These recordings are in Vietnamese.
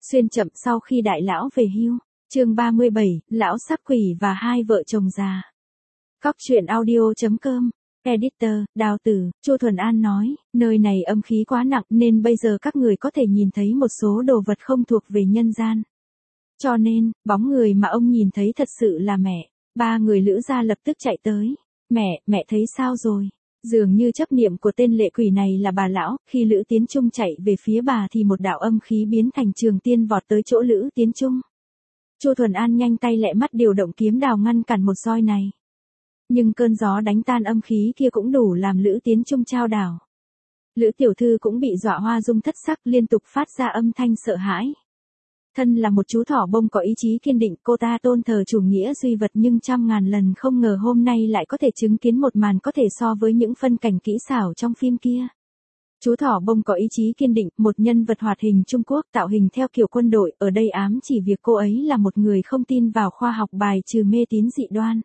Xuyên chậm sau khi đại lão về hưu. Chương 37, lão sắc quỷ và hai vợ chồng già. Cóc truyện audio.com. Editor, Đào Tử, Chu Thuần An nói, nơi này âm khí quá nặng nên bây giờ các người có thể nhìn thấy một số đồ vật không thuộc về nhân gian. Cho nên, bóng người mà ông nhìn thấy thật sự là mẹ. Ba người Lữ gia lập tức chạy tới. Mẹ thấy sao rồi? Dường như chấp niệm của tên lệ quỷ này là bà lão, khi Lữ Tiến Trung chạy về phía bà thì một đạo âm khí biến thành trường tiên vọt tới chỗ Lữ Tiến Trung. Chu Thuần An nhanh tay lẹ mắt điều động kiếm đào ngăn cản một roi này. Nhưng cơn gió đánh tan âm khí kia cũng đủ làm Lữ Tiến Trung chao đảo. Lữ tiểu thư cũng bị dọa hoa dung thất sắc, liên tục phát ra âm thanh sợ hãi. Thân là một chú thỏ bông có ý chí kiên định, cô ta tôn thờ chủ nghĩa duy vật nhưng trăm ngàn lần không ngờ hôm nay lại có thể chứng kiến một màn có thể so với những phân cảnh kỹ xảo trong phim kia. Chú thỏ bông có ý chí kiên định, một nhân vật hoạt hình Trung Quốc tạo hình theo kiểu quân đội, ở đây ám chỉ việc cô ấy là một người không tin vào khoa học bài trừ mê tín dị đoan.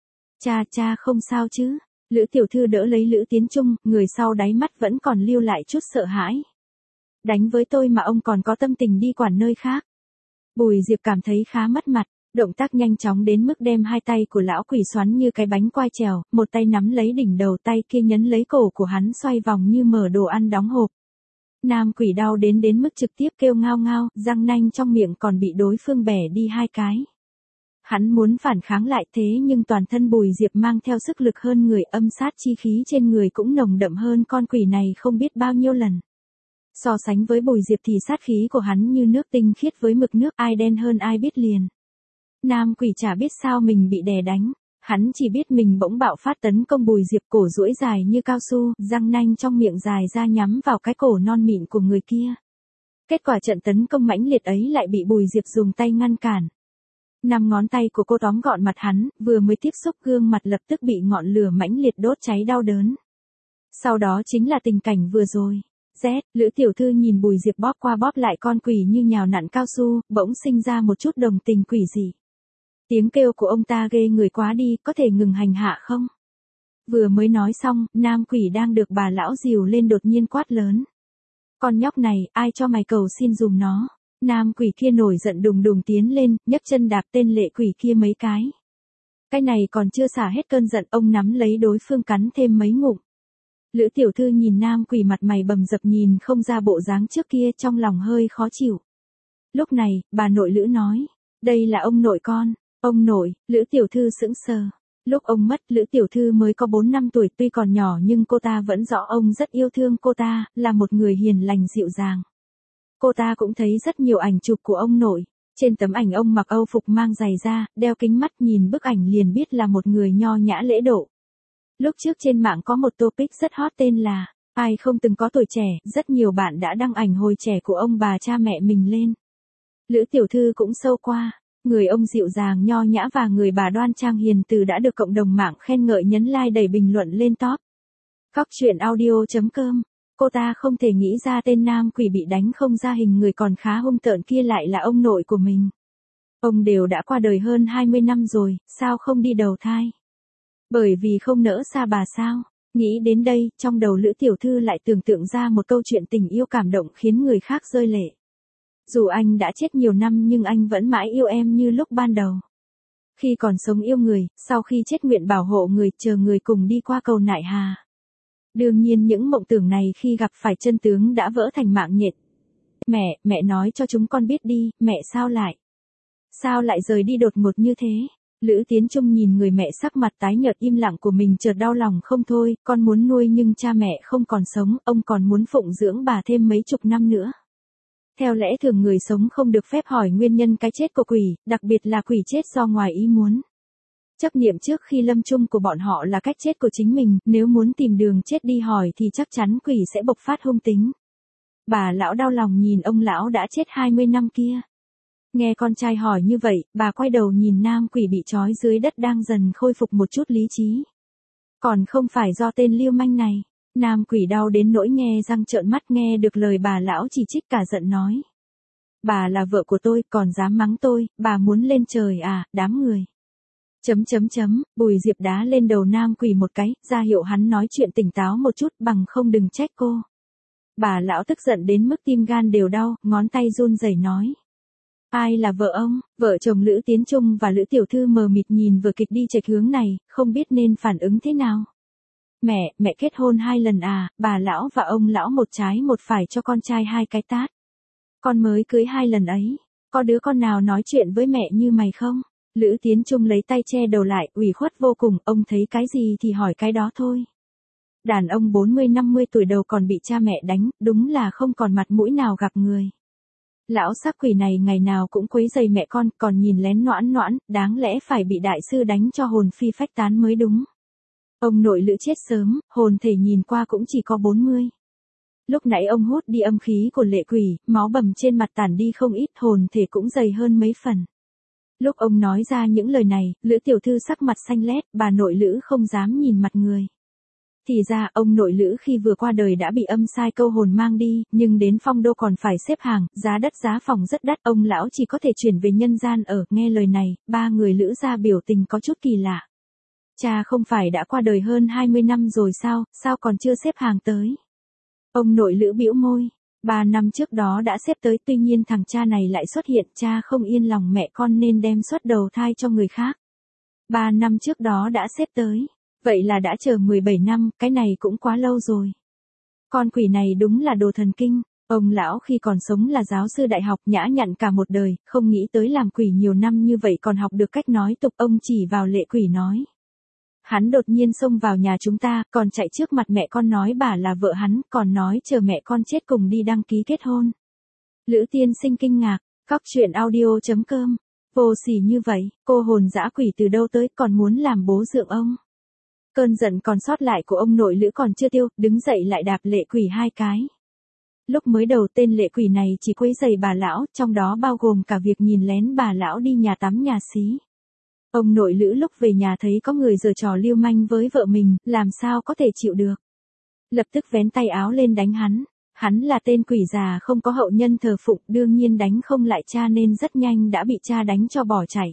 Cha không sao chứ? Lữ tiểu thư đỡ lấy Lữ Tiến Trung, người sau đáy mắt vẫn còn lưu lại chút sợ hãi. Đánh với tôi mà ông còn có tâm tình đi quản nơi khác. Bùi Diệp cảm thấy khá mất mặt, động tác nhanh chóng đến mức đem hai tay của lão quỷ xoắn như cái bánh quai trèo, một tay nắm lấy đỉnh đầu, tay kia nhấn lấy cổ của hắn xoay vòng như mở đồ ăn đóng hộp. Nam quỷ đau đến mức trực tiếp kêu ngao ngao, răng nanh trong miệng còn bị đối phương bẻ đi hai cái. Hắn muốn phản kháng lại thế nhưng toàn thân Bùi Diệp mang theo sức lực hơn người, âm sát chi khí trên người cũng nồng đậm hơn con quỷ này không biết bao nhiêu lần. So sánh với Bùi Diệp thì sát khí của hắn như nước tinh khiết với mực nước, ai đen hơn ai biết liền. Nam quỷ chả biết sao mình bị đè đánh, hắn chỉ biết mình bỗng bạo phát tấn công Bùi Diệp, cổ duỗi dài như cao su, răng nanh trong miệng dài ra nhắm vào cái cổ non mịn của người kia. Kết quả trận tấn công mãnh liệt ấy lại bị Bùi Diệp dùng tay ngăn cản. 5 ngón tay của cô tóm gọn mặt hắn, vừa mới tiếp xúc gương mặt lập tức bị ngọn lửa mãnh liệt đốt cháy đau đớn. Sau đó chính là tình cảnh vừa rồi. Lữ tiểu thư nhìn Bùi Diệp bóp qua bóp lại con quỷ như nhào nặn cao su, bỗng sinh ra một chút đồng tình quỷ dị. Tiếng kêu của ông ta ghê người quá đi, có thể ngừng hành hạ không? Vừa mới nói xong, nam quỷ đang được bà lão dìu lên đột nhiên quát lớn. Con nhóc này, ai cho mày cầu xin dùm nó? Nam quỷ kia nổi giận đùng đùng tiến lên, nhấc chân đạp tên lệ quỷ kia mấy cái. Cái này còn chưa xả hết cơn giận, ông nắm lấy đối phương cắn thêm mấy ngụm. Lữ tiểu thư nhìn nam quỷ mặt mày bầm dập nhìn không ra bộ dáng trước kia, trong lòng hơi khó chịu. Lúc này, bà nội Lữ nói, đây là ông nội con. Ông nội, Lữ tiểu thư sững sờ. Lúc ông mất, Lữ tiểu thư mới có 4 năm tuổi, tuy còn nhỏ nhưng cô ta vẫn rõ ông rất yêu thương cô ta, là một người hiền lành dịu dàng. Cô ta cũng thấy rất nhiều ảnh chụp của ông nội. Trên tấm ảnh ông mặc âu phục mang giày da, đeo kính mắt, nhìn bức ảnh liền biết là một người nho nhã lễ độ. Lúc trước trên mạng có một topic rất hot tên là ai không từng có tuổi trẻ, rất nhiều bạn đã đăng ảnh hồi trẻ của ông bà cha mẹ mình lên. Lữ tiểu thư cũng sâu qua, người ông dịu dàng nho nhã và người bà đoan trang hiền từ đã được cộng đồng mạng khen ngợi, nhấn like đẩy bình luận lên top. Cóc truyện audio.com. Cô ta không thể nghĩ ra tên nam quỷ bị đánh không ra hình người còn khá hung tợn kia lại là ông nội của mình. Ông đều đã qua đời hơn 20 năm rồi, sao không đi đầu thai? Bởi vì không nỡ xa bà sao? Nghĩ đến đây, trong đầu Lữ tiểu thư lại tưởng tượng ra một câu chuyện tình yêu cảm động khiến người khác rơi lệ. Dù anh đã chết nhiều năm nhưng anh vẫn mãi yêu em như lúc ban đầu. Khi còn sống yêu người, sau khi chết nguyện bảo hộ người, chờ người cùng đi qua cầu nại hà. Đương nhiên những mộng tưởng này khi gặp phải chân tướng đã vỡ thành mạng nhện. Mẹ nói cho chúng con biết đi, mẹ sao lại rời đi đột ngột như thế? Lữ Tiến Trung nhìn người mẹ sắc mặt tái nhợt im lặng của mình chợt đau lòng không thôi, con muốn nuôi nhưng cha mẹ không còn sống, ông còn muốn phụng dưỡng bà thêm mấy chục năm nữa. Theo lẽ thường người sống không được phép hỏi nguyên nhân cái chết của quỷ, đặc biệt là quỷ chết do ngoài ý muốn. Chấp niệm trước khi lâm chung của bọn họ là cách chết của chính mình, nếu muốn tìm đường chết đi hỏi thì chắc chắn quỷ sẽ bộc phát hung tính. Bà lão đau lòng nhìn ông lão đã chết 20 năm kia. Nghe con trai hỏi như vậy, bà quay đầu nhìn nam quỷ bị trói dưới đất đang dần khôi phục một chút lý trí. Còn không phải do tên lưu manh này. Nam quỷ đau đến nỗi nghe răng trợn mắt, nghe được lời bà lão chỉ trích cả giận nói. Bà là vợ của tôi, còn dám mắng tôi, bà muốn lên trời à, đám người. Bùi Diệp đá lên đầu nam quỷ một cái, ra hiệu hắn nói chuyện tỉnh táo một chút, bằng không đừng trách cô. Bà lão tức giận đến mức tim gan đều đau, ngón tay run rẩy nói. Ai là vợ ông? Vợ chồng Lữ Tiến Trung và Lữ Tiểu Thư mờ mịt nhìn vừa kịch đi chệch hướng này, không biết nên phản ứng thế nào. Mẹ kết hôn 2 lần à, bà lão và ông lão một trái một phải cho con trai 2 cái tát. Con mới cưới 2 lần ấy, có đứa con nào nói chuyện với mẹ như mày không? Lữ Tiến Trung lấy tay che đầu lại, ủy khuất vô cùng, ông thấy cái gì thì hỏi cái đó thôi. Đàn ông 40-50 tuổi đầu còn bị cha mẹ đánh, đúng là không còn mặt mũi nào gặp người. Lão sắc quỷ này ngày nào cũng quấy rầy mẹ con, còn nhìn lén noãn noãn, đáng lẽ phải bị đại sư đánh cho hồn phi phách tán mới đúng. Ông nội Lữ chết sớm, hồn thể nhìn qua cũng chỉ có 40. Lúc nãy ông hút đi âm khí của lệ quỷ, máu bầm trên mặt tản đi không ít, hồn thể cũng dày hơn mấy phần. Lúc ông nói ra những lời này, Lữ Tiểu Thư sắc mặt xanh lét, bà nội Lữ không dám nhìn mặt người. Thì ra, ông nội Lữ khi vừa qua đời đã bị âm sai câu hồn mang đi, nhưng đến phong đô còn phải xếp hàng, giá đất giá phòng rất đắt, ông lão chỉ có thể chuyển về nhân gian ở, nghe lời này, ba người Lữ gia biểu tình có chút kỳ lạ. Cha không phải đã qua đời hơn 20 năm rồi sao còn chưa xếp hàng tới? Ông nội Lữ bĩu môi, 3 năm trước đó đã xếp tới, tuy nhiên thằng cha này lại xuất hiện, cha không yên lòng mẹ con nên đem xuất đầu thai cho người khác. 3 năm trước đó đã xếp tới. Vậy là đã chờ 17 năm, cái này cũng quá lâu rồi. Con quỷ này đúng là đồ thần kinh, ông lão khi còn sống là giáo sư đại học nhã nhặn cả một đời, không nghĩ tới làm quỷ nhiều năm như vậy còn học được cách nói tục, ông chỉ vào lệ quỷ nói. Hắn đột nhiên xông vào nhà chúng ta, còn chạy trước mặt mẹ con nói bà là vợ hắn, còn nói chờ mẹ con chết cùng đi đăng ký kết hôn. Lữ tiên sinh kinh ngạc, Cóc truyện audio.com, vô sỉ như vậy, cô hồn dã quỷ từ đâu tới còn muốn làm bố dượng ông. Cơn giận còn sót lại của ông nội Lữ còn chưa tiêu, đứng dậy lại đạp lệ quỷ 2 cái. Lúc mới đầu tên lệ quỷ này chỉ quấy rầy bà lão, trong đó bao gồm cả việc nhìn lén bà lão đi nhà tắm nhà xí. Ông nội Lữ lúc về nhà thấy có người giở trò lưu manh với vợ mình, làm sao có thể chịu được. Lập tức vén tay áo lên đánh hắn. Hắn là tên quỷ già không có hậu nhân thờ phụng, đương nhiên đánh không lại cha nên rất nhanh đã bị cha đánh cho bỏ chạy.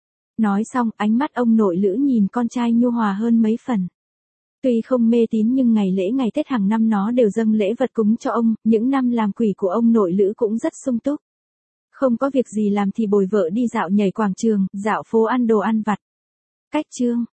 Nói xong, ánh mắt ông nội Lữ nhìn con trai nhu hòa hơn mấy phần. Tuy không mê tín nhưng ngày lễ ngày Tết hàng năm nó đều dâng lễ vật cúng cho ông, những năm làm quỷ của ông nội Lữ cũng rất sung túc. Không có việc gì làm thì bồi vợ đi dạo nhảy quảng trường, dạo phố ăn đồ ăn vặt. Cách chương